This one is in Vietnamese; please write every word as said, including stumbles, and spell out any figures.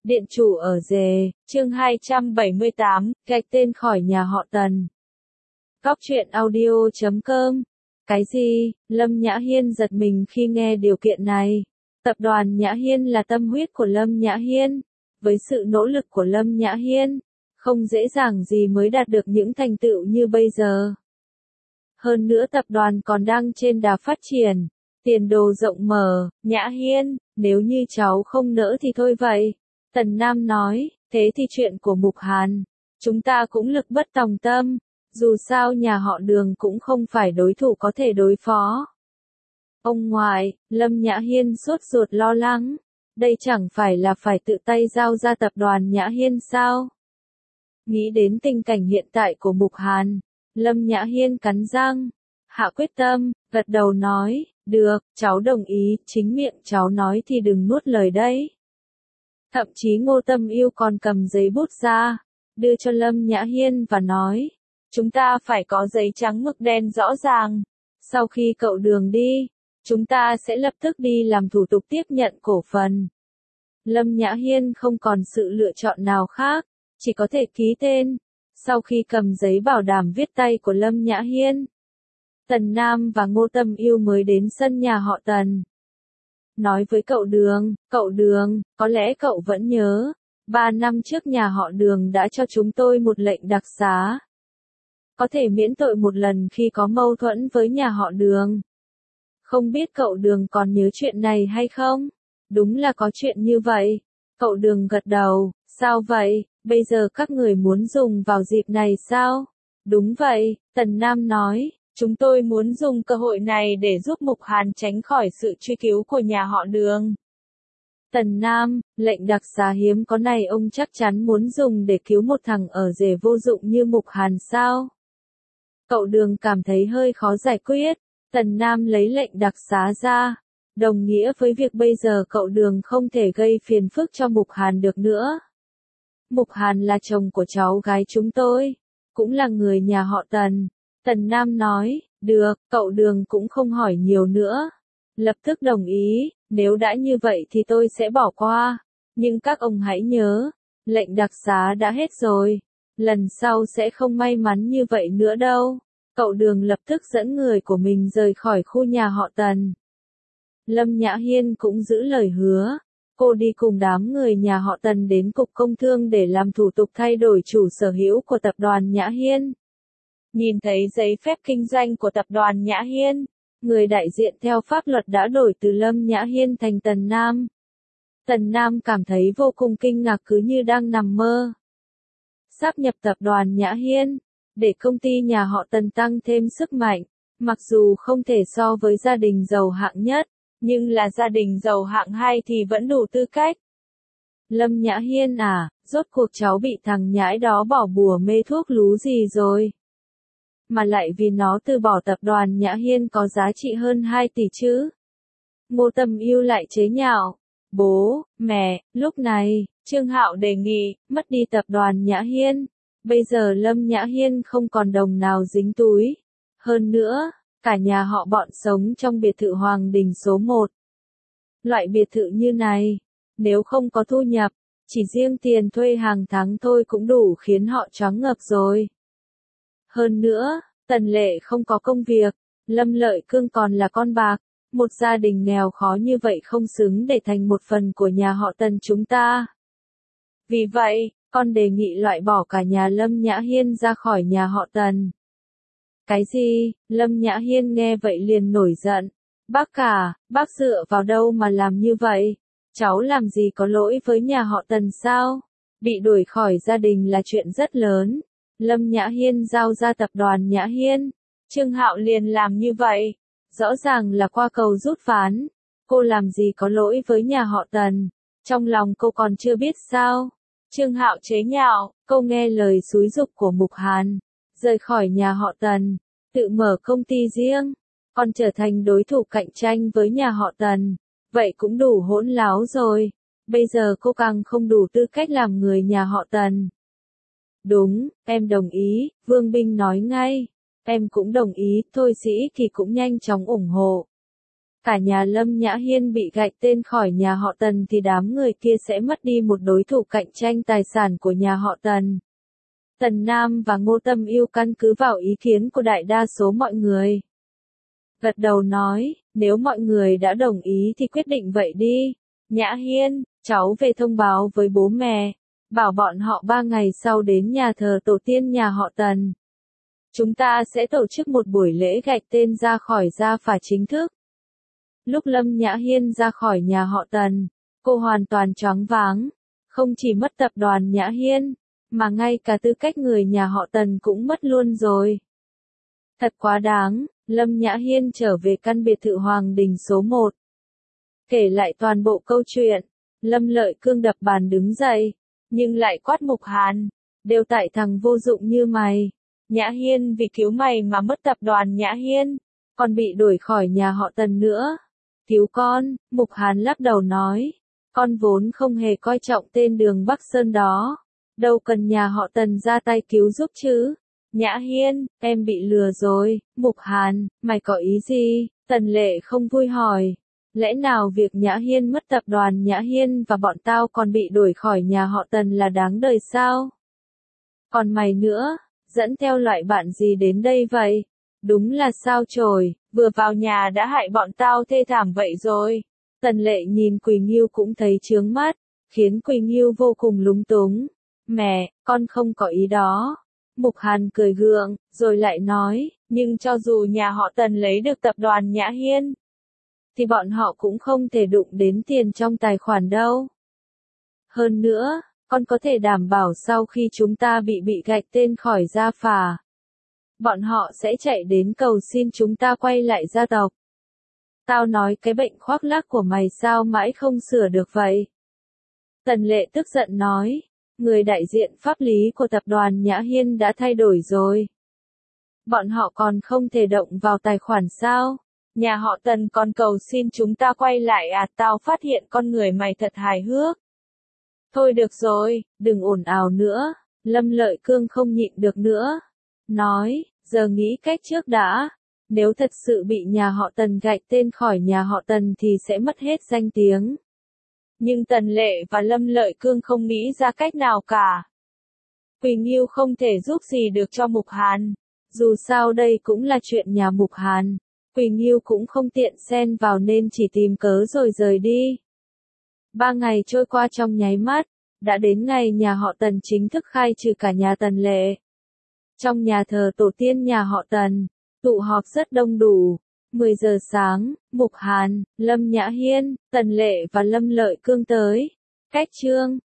Điện chủ ở rề, chương hai trăm bảy mươi tám, gạch tên khỏi nhà họ Tần. Góc truyện audio chấm com. Cái gì? Lâm Nhã Hiên giật mình khi nghe điều kiện này. Tập đoàn Nhã Hiên là tâm huyết của Lâm Nhã Hiên. Với sự nỗ lực của Lâm Nhã Hiên, không dễ dàng gì mới đạt được những thành tựu như bây giờ. Hơn nữa tập đoàn còn đang trên đà phát triển, tiền đồ rộng mở. Nhã Hiên, nếu như cháu không nỡ thì thôi vậy. Tần Nam nói, thế thì chuyện của Mục Hàn, chúng ta cũng lực bất tòng tâm, dù sao nhà họ Đường cũng không phải đối thủ có thể đối phó. Ông ngoại, Lâm Nhã Hiên sốt ruột lo lắng, đây chẳng phải là phải tự tay giao ra tập đoàn Nhã Hiên sao? Nghĩ đến tình cảnh hiện tại của Mục Hàn, Lâm Nhã Hiên cắn răng, hạ quyết tâm, gật đầu nói, được, cháu đồng ý, chính miệng cháu nói thì đừng nuốt lời đấy. Thậm chí Ngô Tâm Yêu còn cầm giấy bút ra, đưa cho Lâm Nhã Hiên và nói, chúng ta phải có giấy trắng mực đen rõ ràng. Sau khi cậu Đường đi, chúng ta sẽ lập tức đi làm thủ tục tiếp nhận cổ phần. Lâm Nhã Hiên không còn sự lựa chọn nào khác, chỉ có thể ký tên. Sau khi cầm giấy bảo đảm viết tay của Lâm Nhã Hiên, Tần Nam và Ngô Tâm Yêu mới đến sân nhà họ Tần. Nói với cậu Đường, cậu Đường, có lẽ cậu vẫn nhớ, ba năm trước nhà họ Đường đã cho chúng tôi một lệnh đặc xá. Có thể miễn tội một lần khi có mâu thuẫn với nhà họ Đường. Không biết cậu Đường còn nhớ chuyện này hay không? Đúng là có chuyện như vậy. Cậu Đường gật đầu, sao vậy, bây giờ các người muốn dùng vào dịp này sao? Đúng vậy, Tần Nam nói. Chúng tôi muốn dùng cơ hội này để giúp Mục Hàn tránh khỏi sự truy cứu của nhà họ Đường. Tần Nam, lệnh đặc xá hiếm có này ông chắc chắn muốn dùng để cứu một thằng ở rể vô dụng như Mục Hàn sao? Cậu Đường cảm thấy hơi khó giải quyết. Tần Nam lấy lệnh đặc xá ra, đồng nghĩa với việc bây giờ cậu Đường không thể gây phiền phức cho Mục Hàn được nữa. Mục Hàn là chồng của cháu gái chúng tôi, cũng là người nhà họ Tần. Tần Nam nói, được, cậu Đường cũng không hỏi nhiều nữa. Lập tức đồng ý, nếu đã như vậy thì tôi sẽ bỏ qua. Nhưng các ông hãy nhớ, lệnh đặc xá đã hết rồi. Lần sau sẽ không may mắn như vậy nữa đâu. Cậu Đường lập tức dẫn người của mình rời khỏi khu nhà họ Tần. Lâm Nhã Hiên cũng giữ lời hứa. Cô đi cùng đám người nhà họ Tần đến Cục Công Thương để làm thủ tục thay đổi chủ sở hữu của tập đoàn Nhã Hiên. Nhìn thấy giấy phép kinh doanh của tập đoàn Nhã Hiên, người đại diện theo pháp luật đã đổi từ Lâm Nhã Hiên thành Tần Nam. Tần Nam cảm thấy vô cùng kinh ngạc cứ như đang nằm mơ. Sáp nhập tập đoàn Nhã Hiên, để công ty nhà họ Tần tăng thêm sức mạnh, mặc dù không thể so với gia đình giàu hạng nhất, nhưng là gia đình giàu hạng hai thì vẫn đủ tư cách. Lâm Nhã Hiên à, rốt cuộc cháu bị thằng nhãi đó bỏ bùa mê thuốc lú gì rồi? Mà lại vì nó từ bỏ tập đoàn Nhã Hiên có giá trị hơn hai tỷ chứ. Ngô Tâm Yêu lại chế nhạo. Bố, mẹ, lúc này, Trương Hạo đề nghị, mất đi tập đoàn Nhã Hiên. Bây giờ Lâm Nhã Hiên không còn đồng nào dính túi. Hơn nữa, cả nhà họ bọn sống trong biệt thự Hoàng Đình số một. Loại biệt thự như này, nếu không có thu nhập, chỉ riêng tiền thuê hàng tháng thôi cũng đủ khiến họ choáng ngợp rồi. Hơn nữa, Tần Lệ không có công việc, Lâm Lợi Cương còn là con bạc, một gia đình nghèo khó như vậy không xứng để thành một phần của nhà họ Tần chúng ta. Vì vậy, con đề nghị loại bỏ cả nhà Lâm Nhã Hiên ra khỏi nhà họ Tần. Cái gì? Lâm Nhã Hiên nghe vậy liền nổi giận. Bác cả, bác dựa vào đâu mà làm như vậy? Cháu làm gì có lỗi với nhà họ Tần sao? Bị đuổi khỏi gia đình là chuyện rất lớn. Lâm Nhã Hiên giao ra tập đoàn Nhã Hiên, Trương Hạo liền làm như vậy, rõ ràng là qua cầu rút ván. Cô làm gì có lỗi với nhà họ Tần, trong lòng cô còn chưa biết sao? Trương Hạo chế nhạo, cô nghe lời xúi giục của Mục Hàn, rời khỏi nhà họ Tần, tự mở công ty riêng, còn trở thành đối thủ cạnh tranh với nhà họ Tần, vậy cũng đủ hỗn láo rồi. Bây giờ cô càng không đủ tư cách làm người nhà họ Tần. Đúng, em đồng ý, Vương Binh nói ngay. Em cũng đồng ý, Thôi Sĩ thì cũng nhanh chóng ủng hộ. Cả nhà Lâm Nhã Hiên bị gạch tên khỏi nhà họ Tần thì đám người kia sẽ mất đi một đối thủ cạnh tranh tài sản của nhà họ Tần. Tần Nam và Ngô Tâm Yêu căn cứ vào ý kiến của đại đa số mọi người. Gật đầu nói, nếu mọi người đã đồng ý thì quyết định vậy đi. Nhã Hiên, cháu về thông báo với bố mẹ, bảo bọn họ ba ngày sau đến nhà thờ tổ tiên nhà họ Tần. Chúng ta sẽ tổ chức một buổi lễ gạch tên ra khỏi gia phả chính thức. Lúc Lâm Nhã Hiên ra khỏi nhà họ Tần, cô hoàn toàn choáng váng. Không chỉ mất tập đoàn Nhã Hiên, mà ngay cả tư cách người nhà họ Tần cũng mất luôn rồi. Thật quá đáng, Lâm Nhã Hiên trở về căn biệt thự Hoàng Đình số một. Kể lại toàn bộ câu chuyện, Lâm Lợi Cương đập bàn đứng dậy, nhưng lại quát Mục Hàn, đều tại thằng vô dụng như mày. Nhã Hiên vì cứu mày mà mất tập đoàn Nhã Hiên, còn bị đuổi khỏi nhà họ Tần nữa. Cứu con, Mục Hàn lắc đầu nói, con vốn không hề coi trọng tên Đường Bắc Sơn đó, đâu cần nhà họ Tần ra tay cứu giúp chứ. Nhã Hiên, em bị lừa rồi. Mục Hàn, mày có ý gì? Tần Lệ không vui hỏi. Lẽ nào việc Nhã Hiên mất tập đoàn Nhã Hiên và bọn tao còn bị đuổi khỏi nhà họ Tần là đáng đời sao? Còn mày nữa, dẫn theo loại bạn gì đến đây vậy? Đúng là sao chổi, vừa vào nhà đã hại bọn tao thê thảm vậy rồi. Tần Lệ nhìn Quỳnh Nghiêu cũng thấy chướng mắt, khiến Quỳnh Nghiêu vô cùng lúng túng. Mẹ, con không có ý đó. Mục Hàn cười gượng, rồi lại nói, nhưng cho dù nhà họ Tần lấy được tập đoàn Nhã Hiên, thì bọn họ cũng không thể đụng đến tiền trong tài khoản đâu. Hơn nữa, con có thể đảm bảo sau khi chúng ta bị bị gạch tên khỏi gia phả, bọn họ sẽ chạy đến cầu xin chúng ta quay lại gia tộc. Tao nói cái bệnh khoác lác của mày sao mãi không sửa được vậy? Tần Lệ tức giận nói, người đại diện pháp lý của tập đoàn Nhã Hiên đã thay đổi rồi. Bọn họ còn không thể động vào tài khoản sao? Nhà họ Tần còn cầu xin chúng ta quay lại à? Tao phát hiện con người mày thật hài hước. Thôi được rồi, đừng ồn ào nữa. Lâm Lợi Cương không nhịn được nữa. Nói, giờ nghĩ cách trước đã. Nếu thật sự bị nhà họ Tần gạch tên khỏi nhà họ Tần thì sẽ mất hết danh tiếng. Nhưng Tần Lệ và Lâm Lợi Cương không nghĩ ra cách nào cả. Quỳnh Nghiêu không thể giúp gì được cho Mục Hàn. Dù sao đây cũng là chuyện nhà Mục Hàn. Quỳnh Nghiêu cũng không tiện xen vào nên chỉ tìm cớ rồi rời đi. Ba ngày trôi qua trong nháy mắt, đã đến ngày nhà họ Tần chính thức khai trừ cả nhà Tần Lệ. Trong nhà thờ tổ tiên nhà họ Tần, tụ họp rất đông đủ. mười giờ sáng, Mục Hàn, Lâm Nhã Hiên, Tần Lệ và Lâm Lợi Cương tới. Cách chương